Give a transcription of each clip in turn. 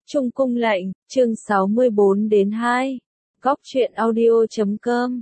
Trung cung lệnh, chương 64 đến 2. Góc truyện audio.com.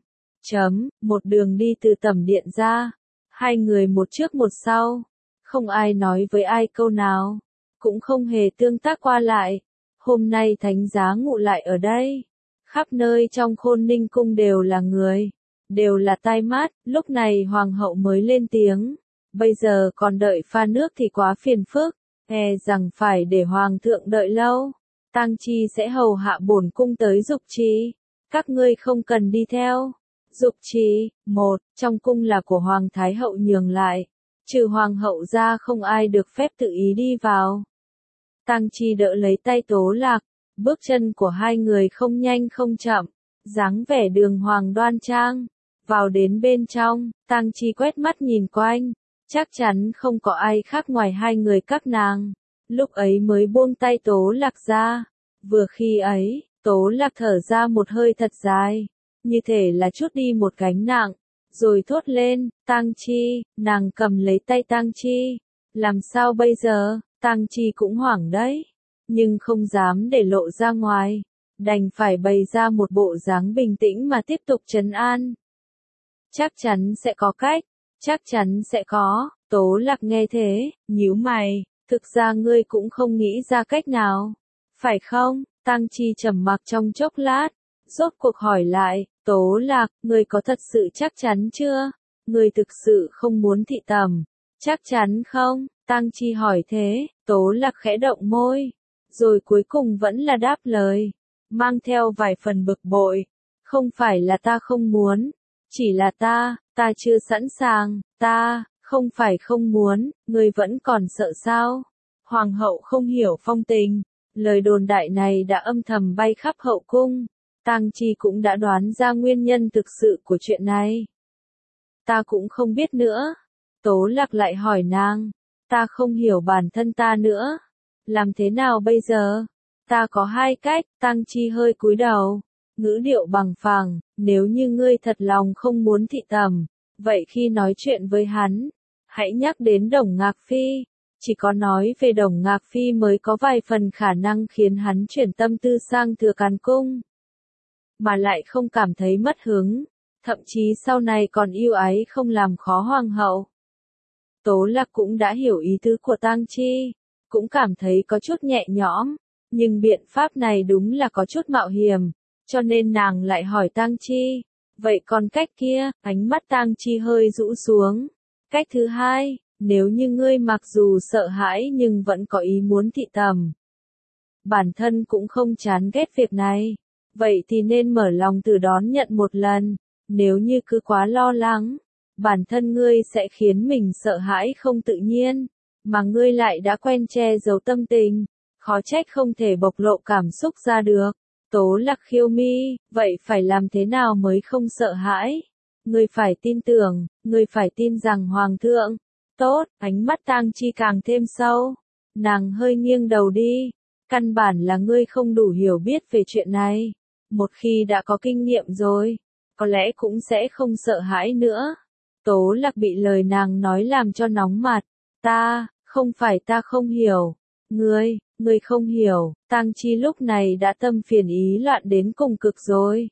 Một đường đi từ tẩm điện ra. Hai người một trước một sau. Không ai nói với ai câu nào. Cũng không hề tương tác qua lại. Hôm nay thánh giá ngụ lại ở đây. Khắp nơi trong Khôn Ninh cung đều là người. Đều là tai mắt. Lúc này hoàng hậu mới lên tiếng. Bây giờ còn đợi pha nước thì quá phiền phức. E rằng phải để hoàng thượng đợi lâu. Tang Chi sẽ hầu hạ bổn cung tới Dục Trì. Các ngươi không cần đi theo. Dục Trì, trong cung là của hoàng thái hậu nhường lại. Trừ hoàng hậu ra không ai được phép tự ý đi vào. Tang Chi đỡ lấy tay Tố Lạc. Bước chân của hai người không nhanh không chậm. Dáng vẻ đường hoàng đoan trang. Vào đến bên trong, Tang Chi quét mắt nhìn quanh. Chắc chắn không có ai khác ngoài hai người các nàng. Lúc ấy mới buông tay Tố Lạc ra. Vừa khi ấy, Tố Lạc thở ra một hơi thật dài. Như thể là trút đi một gánh nặng. Rồi thốt lên, Tang Chi, nàng cầm lấy tay Tang Chi. Làm sao bây giờ, Tang Chi cũng hoảng đấy. Nhưng không dám để lộ ra ngoài. Đành phải bày ra một bộ dáng bình tĩnh mà tiếp tục trấn an. Chắc chắn sẽ có cách. Chắc chắn sẽ có. Tố Lạc nghe thế, nhíu mày. Thực ra ngươi cũng không nghĩ ra cách nào. Phải không? Tang Chi trầm mặc trong chốc lát. Rốt cuộc hỏi lại, Tố Lạc, ngươi có thật sự chắc chắn chưa? Ngươi thực sự không muốn thị tẩm. Chắc chắn không? Tang Chi hỏi thế, Tố Lạc khẽ động môi. Rồi cuối cùng vẫn là đáp lời. Mang theo vài phần bực bội. Không phải là ta không muốn. Chỉ là ta chưa sẵn sàng. Không phải không muốn, ngươi vẫn còn sợ sao? Hoàng hậu không hiểu phong tình. Lời đồn đại này đã âm thầm bay khắp hậu cung. Tang Chi cũng đã đoán ra nguyên nhân thực sự của chuyện này. Ta cũng không biết nữa. Tố Lạc lại hỏi nàng. Ta không hiểu bản thân ta nữa. Làm thế nào bây giờ? Ta có hai cách. Tang Chi hơi cúi đầu. Ngữ điệu bằng phẳng. Nếu như ngươi thật lòng không muốn thị tẩm. Vậy khi nói chuyện với hắn. Hãy nhắc đến Đồng Ngạc Phi. Chỉ có nói về Đồng Ngạc Phi mới có vài phần khả năng khiến hắn chuyển tâm tư sang Thừa Càn Cung. Mà lại không cảm thấy mất hứng. Thậm chí sau này còn yêu ái không làm khó hoàng hậu. Tố Lạc cũng đã hiểu ý tứ của Tang Chi. Cũng cảm thấy có chút nhẹ nhõm. Nhưng biện pháp này đúng là có chút mạo hiểm. Cho nên nàng lại hỏi Tang Chi. Vậy còn cách kia, ánh mắt Tang Chi hơi rũ xuống. Cách thứ hai. Nếu như ngươi mặc dù sợ hãi nhưng vẫn có ý muốn thị tẩm. Bản thân cũng không chán ghét việc này. Vậy thì nên mở lòng từ đón nhận một lần. Nếu như cứ quá lo lắng. Bản thân ngươi sẽ khiến mình sợ hãi không tự nhiên. Mà ngươi lại đã quen che giấu tâm tình. Khó trách không thể bộc lộ cảm xúc ra được. Tố Lạc khiêu mi. Vậy phải làm thế nào mới không sợ hãi? Ngươi phải tin tưởng. Ngươi phải tin rằng Hoàng thượng. Tốt, ánh mắt Tang Chi càng thêm sâu. Nàng hơi nghiêng đầu đi. Căn bản là ngươi không đủ hiểu biết về chuyện này. Một khi đã có kinh nghiệm rồi, có lẽ cũng sẽ không sợ hãi nữa. Tố Lạc bị lời nàng nói làm cho nóng mặt. Không phải ta không hiểu. Ngươi không hiểu. Tang Chi lúc này đã tâm phiền ý loạn đến cùng cực rồi.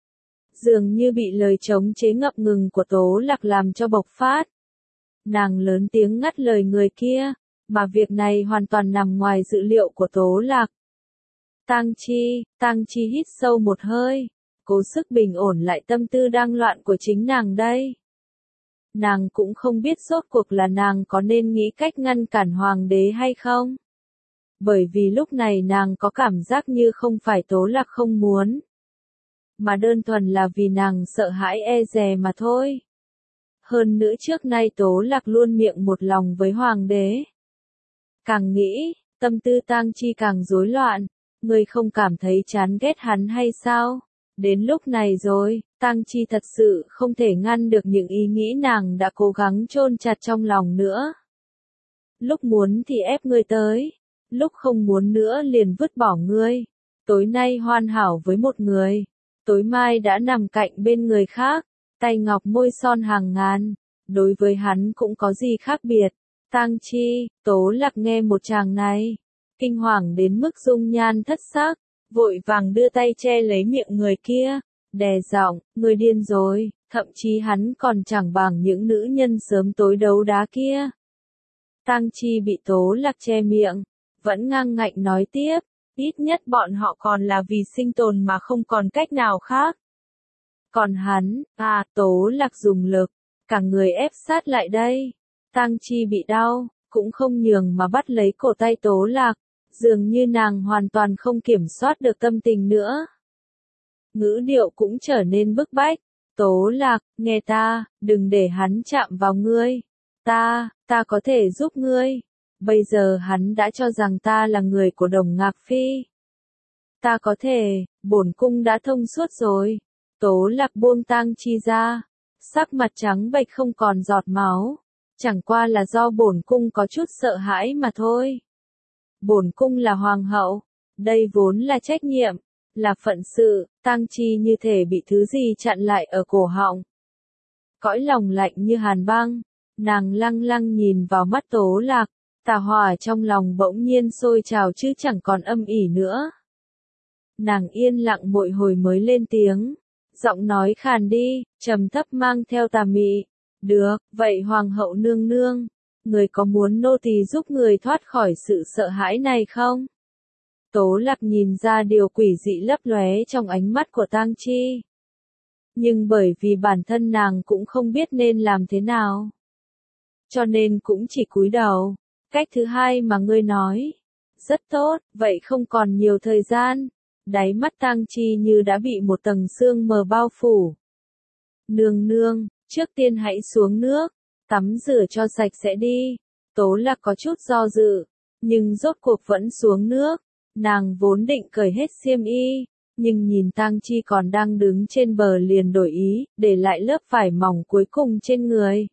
Dường như bị lời chống chế ngập ngừng của Tố Lạc làm cho bộc phát. Nàng lớn tiếng ngắt lời người kia, mà việc này hoàn toàn nằm ngoài dự liệu của Tố Lạc. Tang Chi hít sâu một hơi, cố sức bình ổn lại tâm tư đang loạn của chính nàng đây. Nàng cũng không biết rốt cuộc là nàng có nên nghĩ cách ngăn cản hoàng đế hay không. Bởi vì lúc này nàng có cảm giác như không phải Tố Lạc không muốn, mà đơn thuần là vì nàng sợ hãi e dè mà thôi. Hơn nữa trước nay Tố Lạc luôn miệng một lòng với hoàng đế. Càng nghĩ, tâm tư Tang Chi càng rối loạn. Ngươi không cảm thấy chán ghét hắn hay sao? Đến lúc này rồi, Tang Chi thật sự không thể ngăn được những ý nghĩ nàng đã cố gắng chôn chặt trong lòng nữa. Lúc muốn thì ép ngươi tới. Lúc không muốn nữa liền vứt bỏ ngươi. Tối nay hoàn hảo với một người. Tối mai đã nằm cạnh bên người khác. Tay ngọc môi son hàng ngàn. Đối với hắn cũng có gì khác biệt. Tang Chi, Tố Lạc nghe một chàng này. kinh hoàng đến mức dung nhan thất sắc, vội vàng đưa tay che lấy miệng người kia, đè giọng, người điên rồi, thậm chí hắn còn chẳng bằng những nữ nhân sớm tối đấu đá kia. Tang Chi bị Tố Lạc che miệng, vẫn ngang ngạnh nói tiếp, ít nhất bọn họ còn là vì sinh tồn mà không còn cách nào khác. Còn hắn, Tố Lạc dùng lực, cả người ép sát lại đây. Tang Chi bị đau, cũng không nhường mà bắt lấy cổ tay Tố Lạc, dường như nàng hoàn toàn không kiểm soát được tâm tình nữa. Ngữ điệu cũng trở nên bức bách, Tố Lạc, nghe ta, đừng để hắn chạm vào ngươi. Ta có thể giúp ngươi. Bây giờ hắn đã cho rằng ta là người của Đồng Ngạc Phi. Ta có thể, bổn cung đã thông suốt rồi. Tố Lạc buông Tang Chi ra, sắc mặt trắng bệch không còn giọt máu. Chẳng qua là do bổn cung có chút sợ hãi mà thôi. Bổn cung là hoàng hậu, đây vốn là trách nhiệm, là phận sự. Tang Chi như thể bị thứ gì chặn lại ở cổ họng. Cõi lòng lạnh như hàn băng, nàng lăng lăng nhìn vào mắt Tố Lạc, tà hỏa trong lòng bỗng nhiên sôi trào chứ chẳng còn âm ỉ nữa. Nàng yên lặng một hồi mới lên tiếng, giọng nói khàn đi, trầm thấp mang theo tà mị. Được, vậy hoàng hậu nương nương, người có muốn nô tỳ giúp người thoát khỏi sự sợ hãi này không? Tố Lạc nhìn ra điều quỷ dị lấp lóe trong ánh mắt của Tang Chi. Nhưng bởi vì bản thân nàng cũng không biết nên làm thế nào, cho nên cũng chỉ cúi đầu. Cách thứ hai mà ngươi nói, rất tốt, vậy không còn nhiều thời gian. Đáy mắt Tang Chi như đã bị một tầng sương mờ bao phủ. Nương nương, trước tiên hãy xuống nước, tắm rửa cho sạch sẽ đi. Tố Lạc có chút do dự, nhưng rốt cuộc vẫn xuống nước. Nàng vốn định cởi hết xiêm y, nhưng nhìn Tang Chi còn đang đứng trên bờ liền đổi ý, để lại lớp vải mỏng cuối cùng trên người.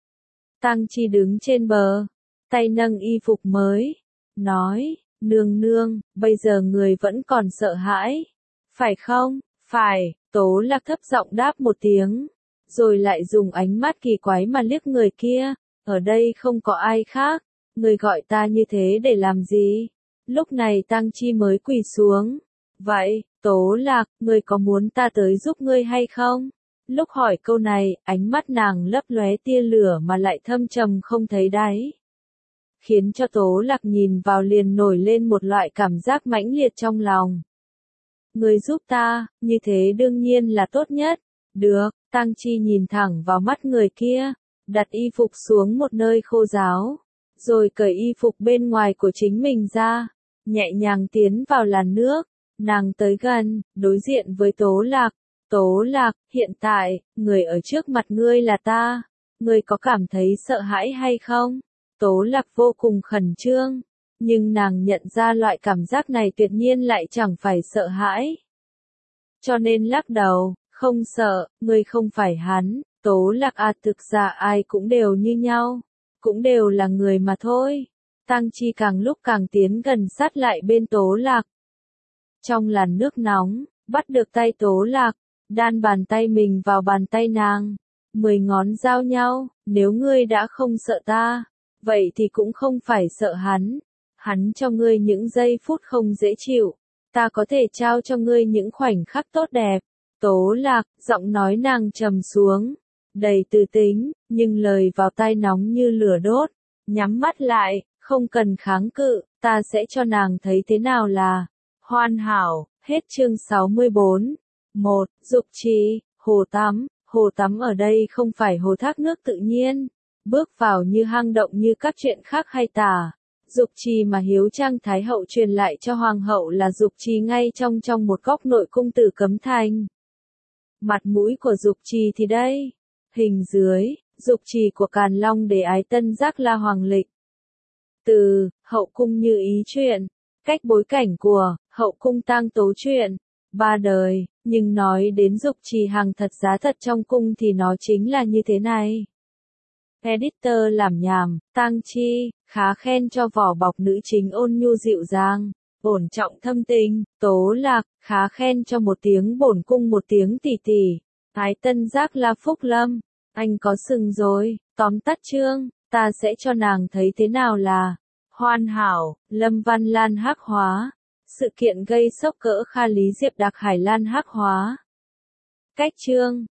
Tang Chi đứng trên bờ, tay nâng y phục mới, nói, nương nương, bây giờ người vẫn còn sợ hãi, phải không? Phải, Tố Lạc thấp giọng đáp một tiếng, rồi lại dùng ánh mắt kỳ quái mà liếc người kia, ở đây không có ai khác, người gọi ta như thế để làm gì? Lúc này Tang Chi mới quỳ xuống. Vậy, Tố Lạc, ngươi có muốn ta tới giúp ngươi hay không? Lúc hỏi câu này, ánh mắt nàng lấp lóe tia lửa mà lại thâm trầm không thấy đáy. Khiến cho Tố Lạc nhìn vào liền nổi lên một loại cảm giác mãnh liệt trong lòng. Ngươi giúp ta, như thế đương nhiên là tốt nhất. Được, Tang Chi nhìn thẳng vào mắt người kia, đặt y phục xuống một nơi khô ráo, rồi cởi y phục bên ngoài của chính mình ra, nhẹ nhàng tiến vào làn nước. Nàng tới gần, đối diện với Tố Lạc. Tố Lạc, hiện tại, người ở trước mặt ngươi là ta. Ngươi có cảm thấy sợ hãi hay không? Tố Lạc vô cùng khẩn trương, nhưng nàng nhận ra loại cảm giác này tuyệt nhiên lại chẳng phải sợ hãi. Cho nên lắc đầu, không sợ, ngươi không phải hắn. Tố Lạc thực ra ai cũng đều như nhau, cũng đều là người mà thôi. Tang Chi càng lúc càng tiến gần sát lại bên Tố Lạc. Trong làn nước nóng, bắt được tay Tố Lạc, đan bàn tay mình vào bàn tay nàng. 10 ngón giao nhau, nếu ngươi đã không sợ ta, vậy thì cũng không phải sợ hắn. Hắn cho ngươi những giây phút không dễ chịu, ta có thể trao cho ngươi những khoảnh khắc tốt đẹp. Tố Lạc, giọng nói nàng trầm xuống, đầy từ tính, nhưng lời vào tai nóng như lửa đốt. Nhắm mắt lại, không cần kháng cự, ta sẽ cho nàng thấy thế nào là hoàn hảo. Hết chương 64. 1. Dục trì, hồ tắm. Hồ tắm ở đây không phải hồ thác nước tự nhiên, bước vào như hang động như các chuyện khác hay tả. Dục trì mà Hiếu Trang Thái Hậu truyền lại cho Hoàng hậu là dục trì ngay trong một góc nội cung Tử Cấm Thành. Mặt mũi của dục trì thì đây. Hình dưới, dục trì của Càn Long Đế Ái Tân Giác La Hoàng Lịch. Từ, hậu cung như ý truyện, cách bối cảnh của, hậu cung tang tố truyện, 3 đời, nhưng nói đến dục trì hàng thật giá thật trong cung thì nó chính là như thế này. Editor làm nhảm, Tang Chi, khá khen cho vỏ bọc nữ chính ôn nhu dịu dàng, ổn trọng thâm tình. Tố Lạc, khá khen cho một tiếng bổn cung một tiếng tỷ tỷ. Ái Tân Giác La Phúc Lâm, anh có sừng rồi. Tóm tắt chương, ta sẽ cho nàng thấy thế nào là Hoàn hảo, Lâm Văn Lan hắc hóa. Sự kiện gây sốc cỡ Kha Lý Diệp Đạc Hải Lan hắc hóa. Cách chương